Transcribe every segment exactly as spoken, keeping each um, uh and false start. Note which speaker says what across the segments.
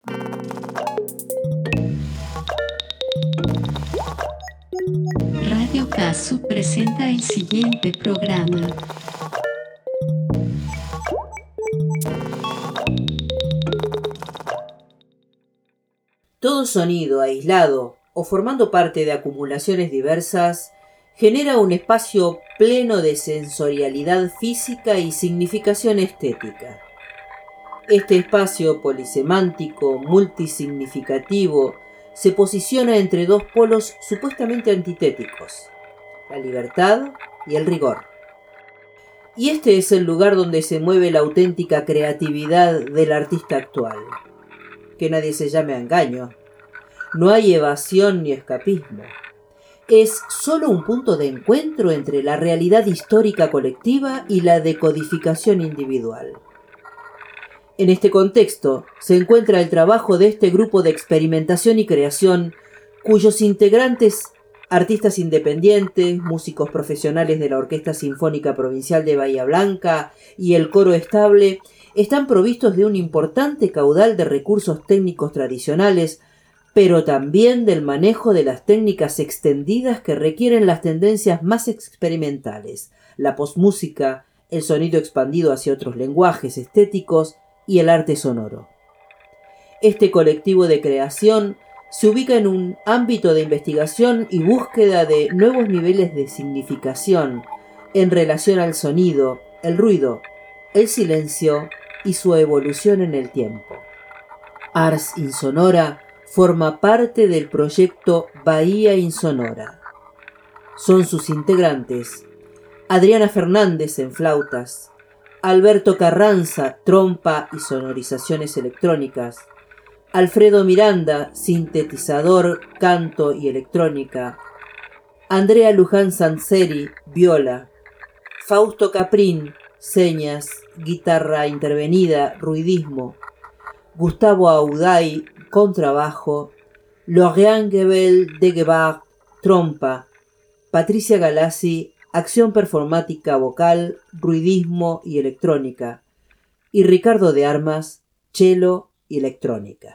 Speaker 1: Radio Casu presenta el siguiente programa.
Speaker 2: Todo sonido aislado o formando parte de acumulaciones diversas genera un espacio pleno de sensorialidad física y significación estética. Este espacio polisemántico, multisignificativo, se posiciona entre dos polos supuestamente antitéticos, la libertad y el rigor. Y este es el lugar donde se mueve la auténtica creatividad del artista actual. Que nadie se llame a engaño. No hay evasión ni escapismo. Es solo un punto de encuentro entre la realidad histórica colectiva y la decodificación individual. En este contexto se encuentra el trabajo de este grupo de experimentación y creación, cuyos integrantes, artistas independientes, músicos profesionales de la Orquesta Sinfónica Provincial de Bahía Blanca y el Coro Estable, están provistos de un importante caudal de recursos técnicos tradicionales, pero también del manejo de las técnicas extendidas que requieren las tendencias más experimentales, la posmúsica, el sonido expandido hacia otros lenguajes estéticos y el arte sonoro. Este colectivo de creación se ubica en un ámbito de investigación y búsqueda de nuevos niveles de significación en relación al sonido, el ruido, el silencio y su evolución en el tiempo. Ars Insonora forma parte del proyecto Bahía Insonora. Son sus integrantes Adriana Fernández en flautas, Alberto Carranza, trompa y sonorizaciones electrónicas, Alfredo Miranda, sintetizador, canto y electrónica, Andrea Luján Sanseri, viola, Fausto Caprín, señas, guitarra intervenida, ruidismo, Gustavo Auday, contrabajo, Laurent Gebel de Guevara, trompa, Patricia Galassi, acción performática vocal, ruidismo y electrónica, y Ricardo de Armas, cello y electrónica.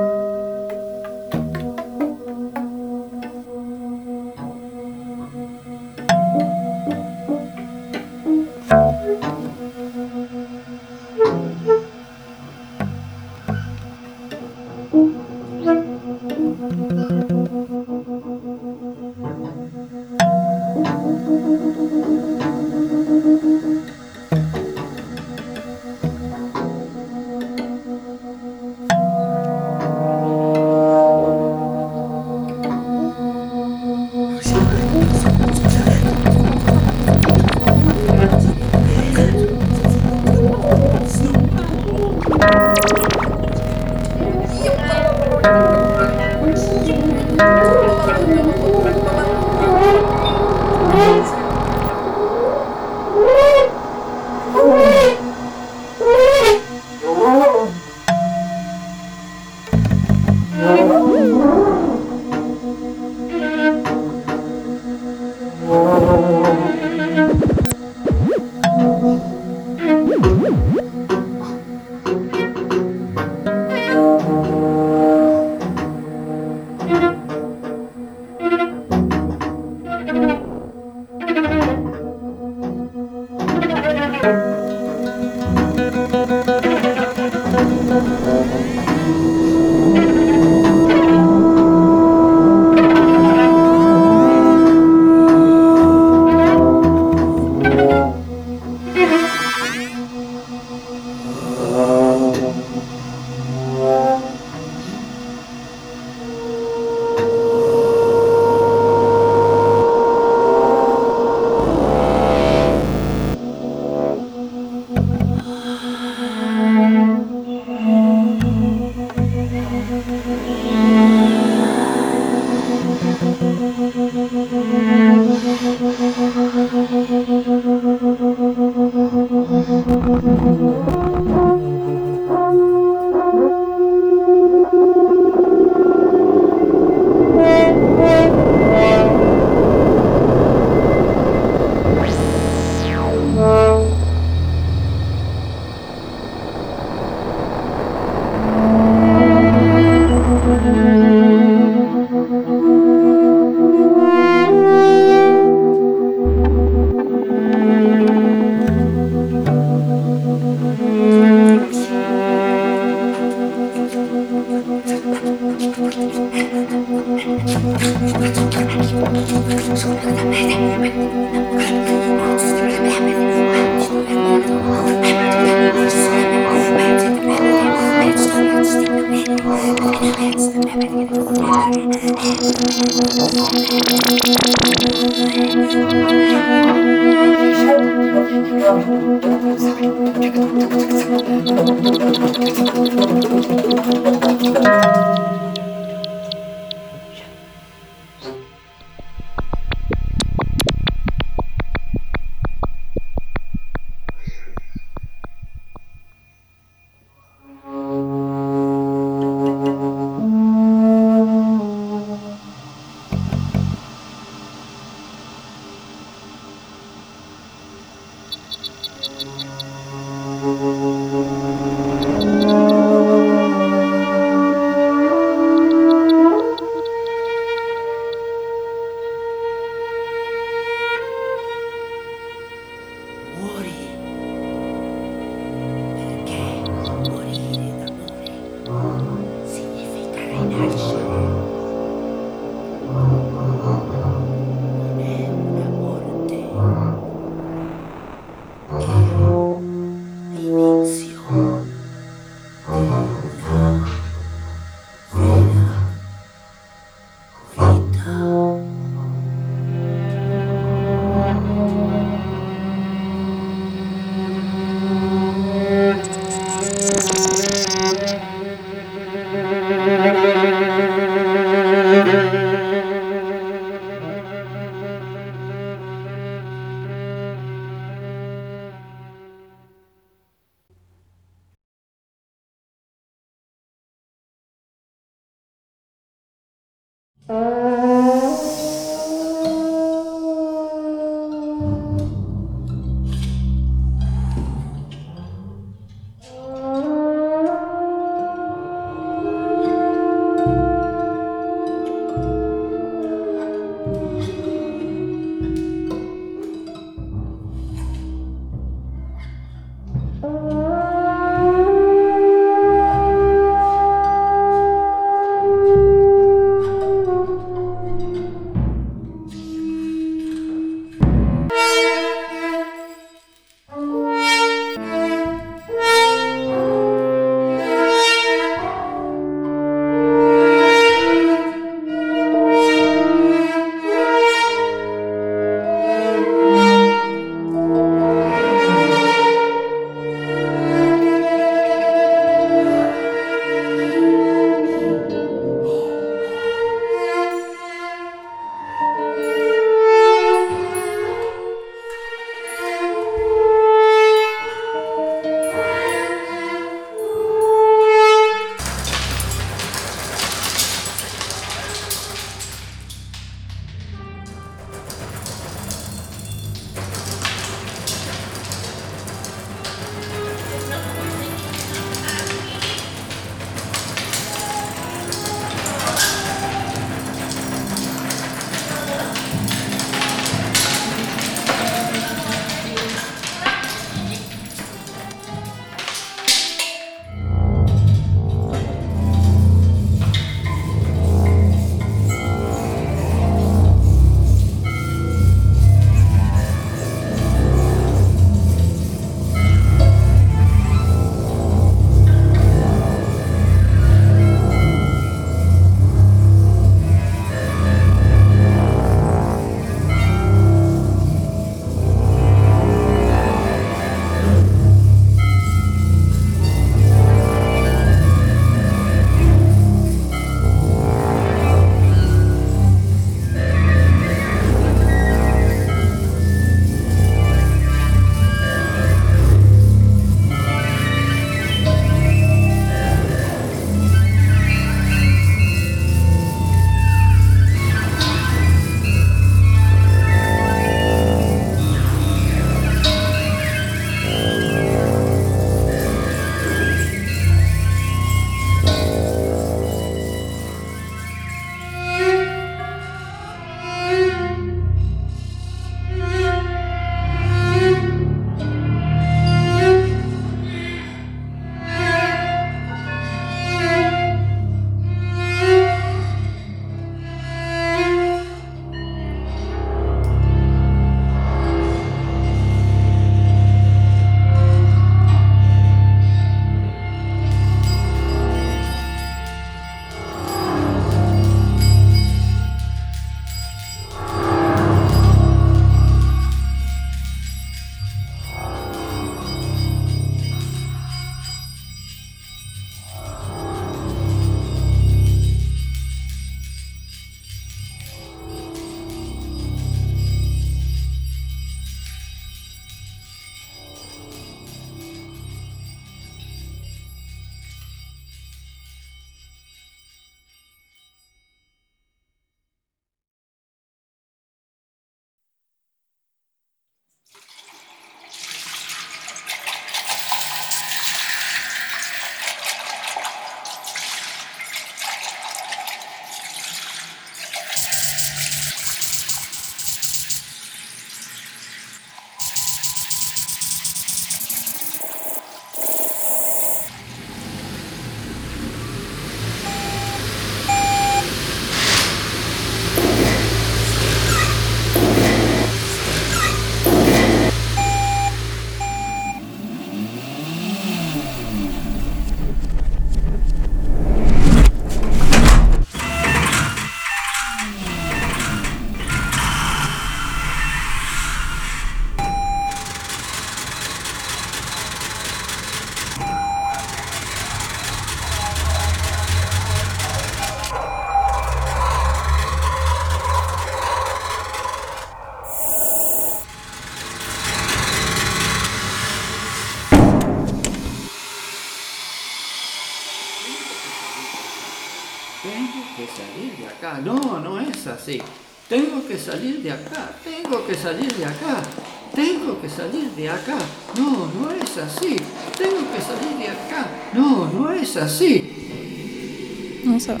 Speaker 3: Tengo que salir de acá. No, no es así. Tengo que salir de acá. Tengo que salir de acá. Tengo que salir de acá. No, no es así. Tengo que salir de acá. No, no es así.
Speaker 4: No se va.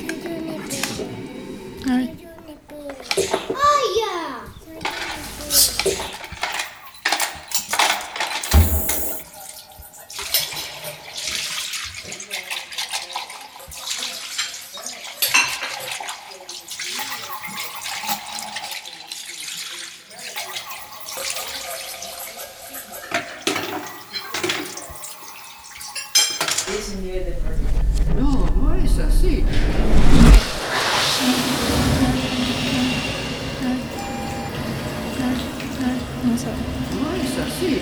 Speaker 4: A ver.
Speaker 2: Ese nivel de problema.
Speaker 3: No, no es así.
Speaker 4: No se va.
Speaker 3: No es así.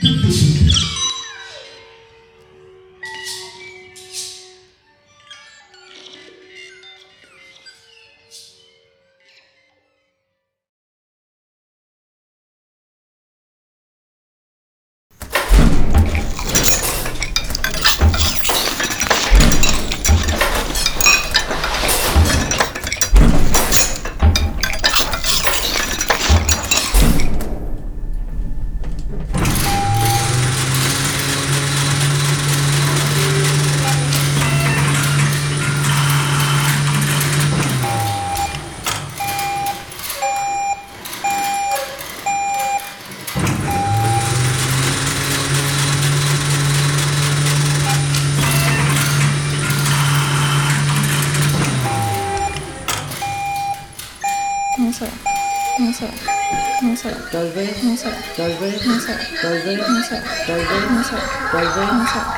Speaker 4: No sé, no sé, no sé,
Speaker 3: Tal vez,
Speaker 4: no sé,
Speaker 3: tal vez,
Speaker 4: no sé,
Speaker 3: tal vez,
Speaker 4: no sé,
Speaker 3: tal vez,
Speaker 4: no sé,
Speaker 3: tal vez.
Speaker 4: no sé.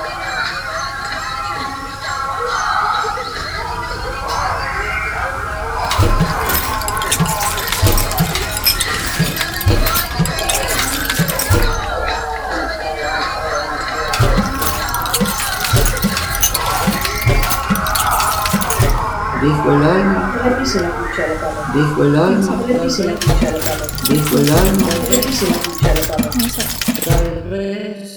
Speaker 3: Dijo el alma,
Speaker 2: Repise la cuchara, papá.
Speaker 3: dijo el alma,
Speaker 2: Repise la cuchara, papá.
Speaker 3: dijo el alma,
Speaker 2: Repise la cuchara, papá.
Speaker 4: No sé.
Speaker 3: tal vez.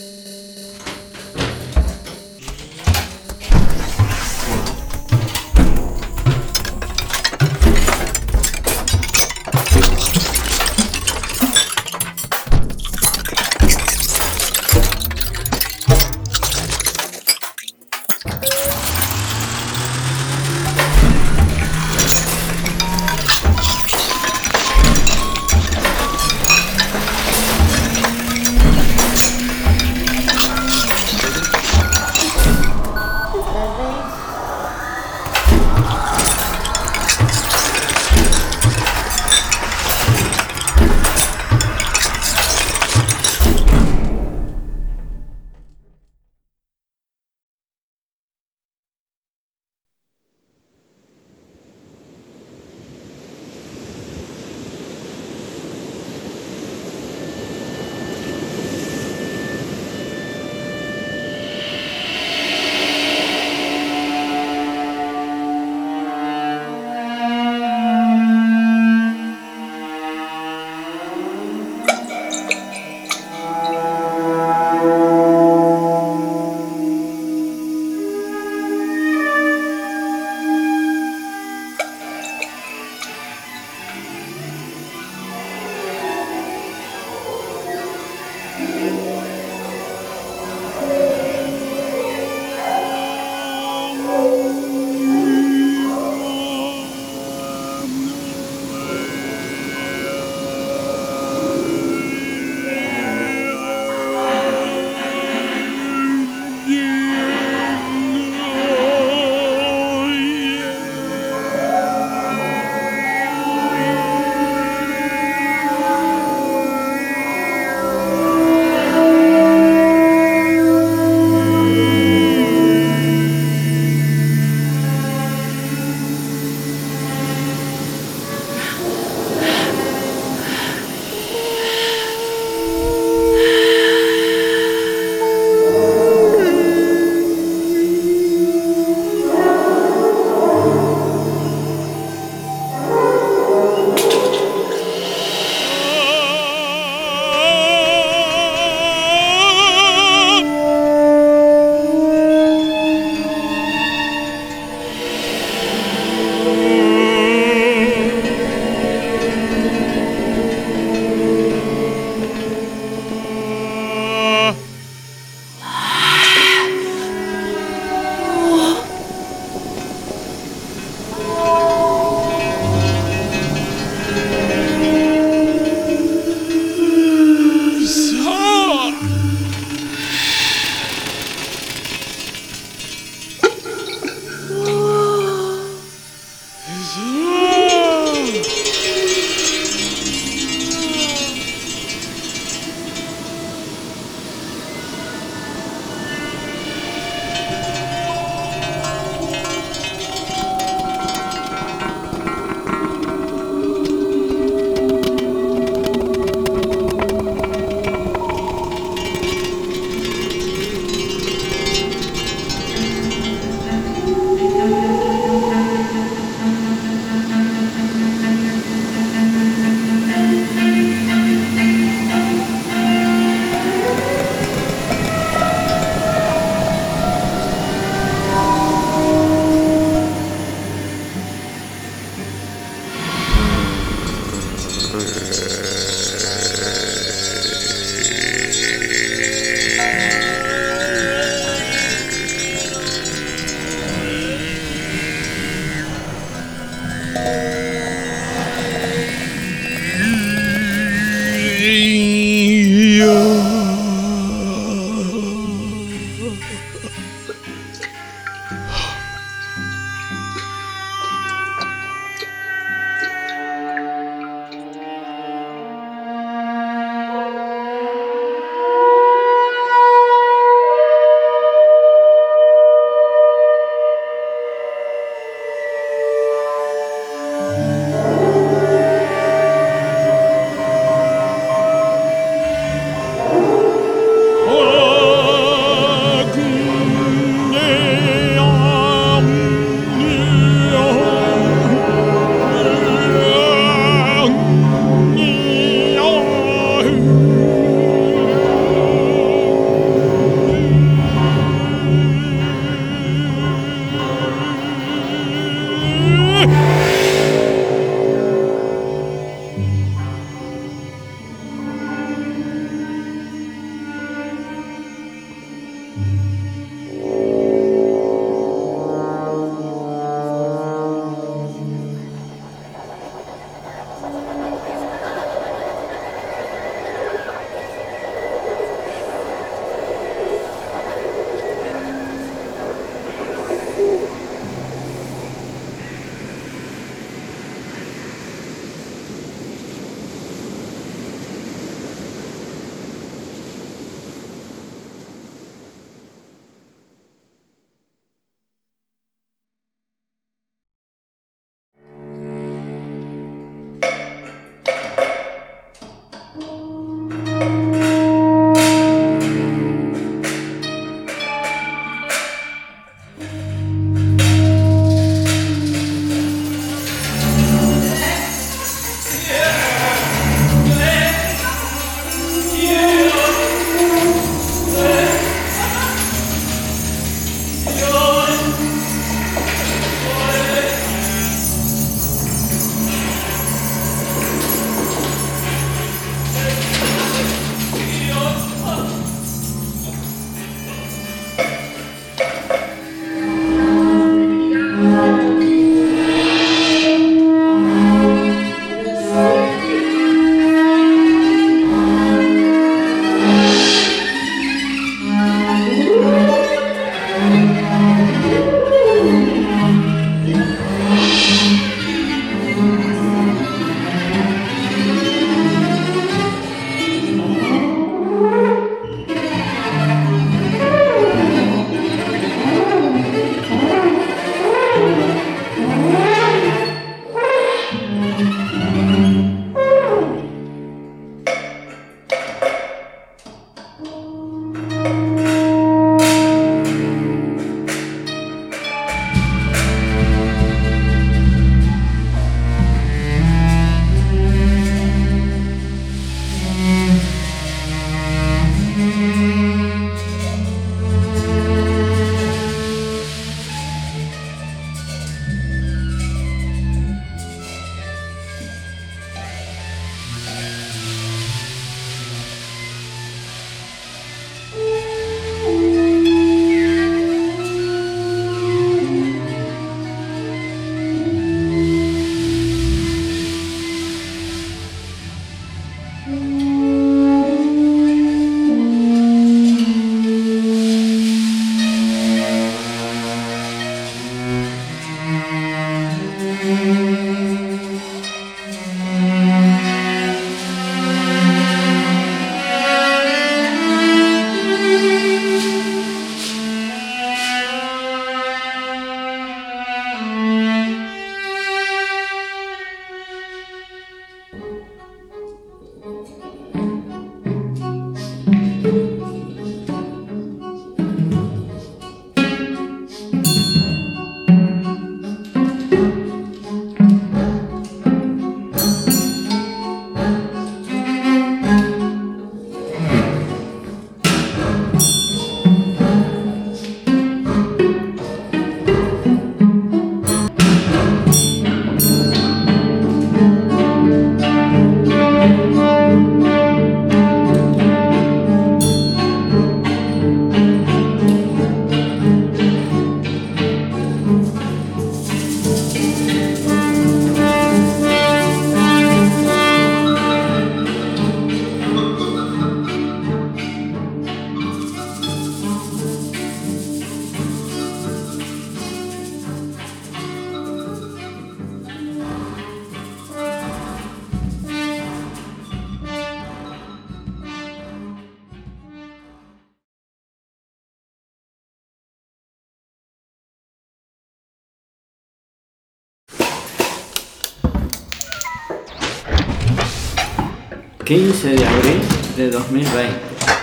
Speaker 3: quince de abril de dos mil veinte.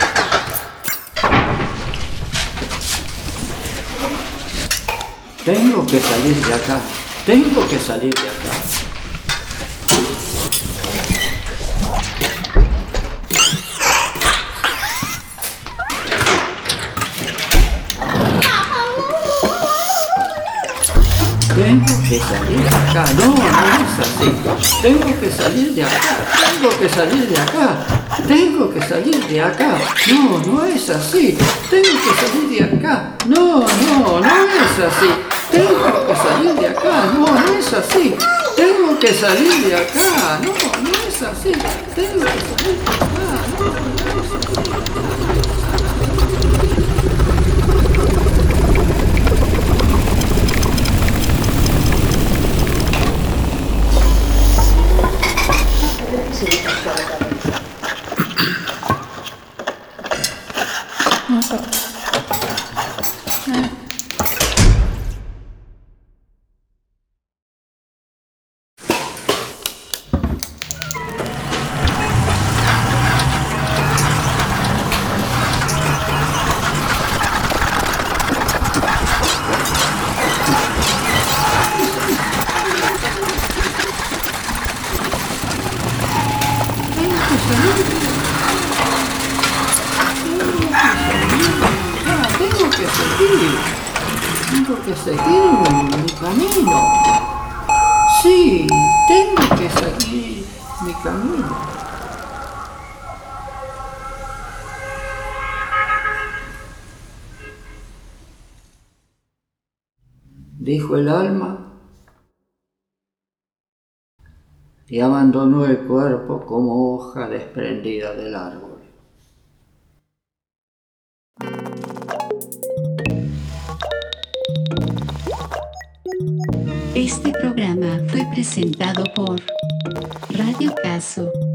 Speaker 3: Tengo que salir de acá, tengo que salir de acá. Tengo que salir de acá, no, no es así. Tengo que salir de acá, tengo que salir de acá, tengo que salir de acá. No, no es así. Tengo que salir de acá. No, no, no es así. Tengo que salir de acá. No, no es así. Tengo que salir de acá. No, no es así. Tengo que salir de acá. No, no es así.
Speaker 4: No se va. Ah.
Speaker 3: Tengo que seguir, tengo que seguir mi camino. Sí, tengo que seguir mi camino. Dijo el alma y abandonó el cuerpo como hoja desprendida del árbol.
Speaker 1: Este programa fue presentado por Radio Caso.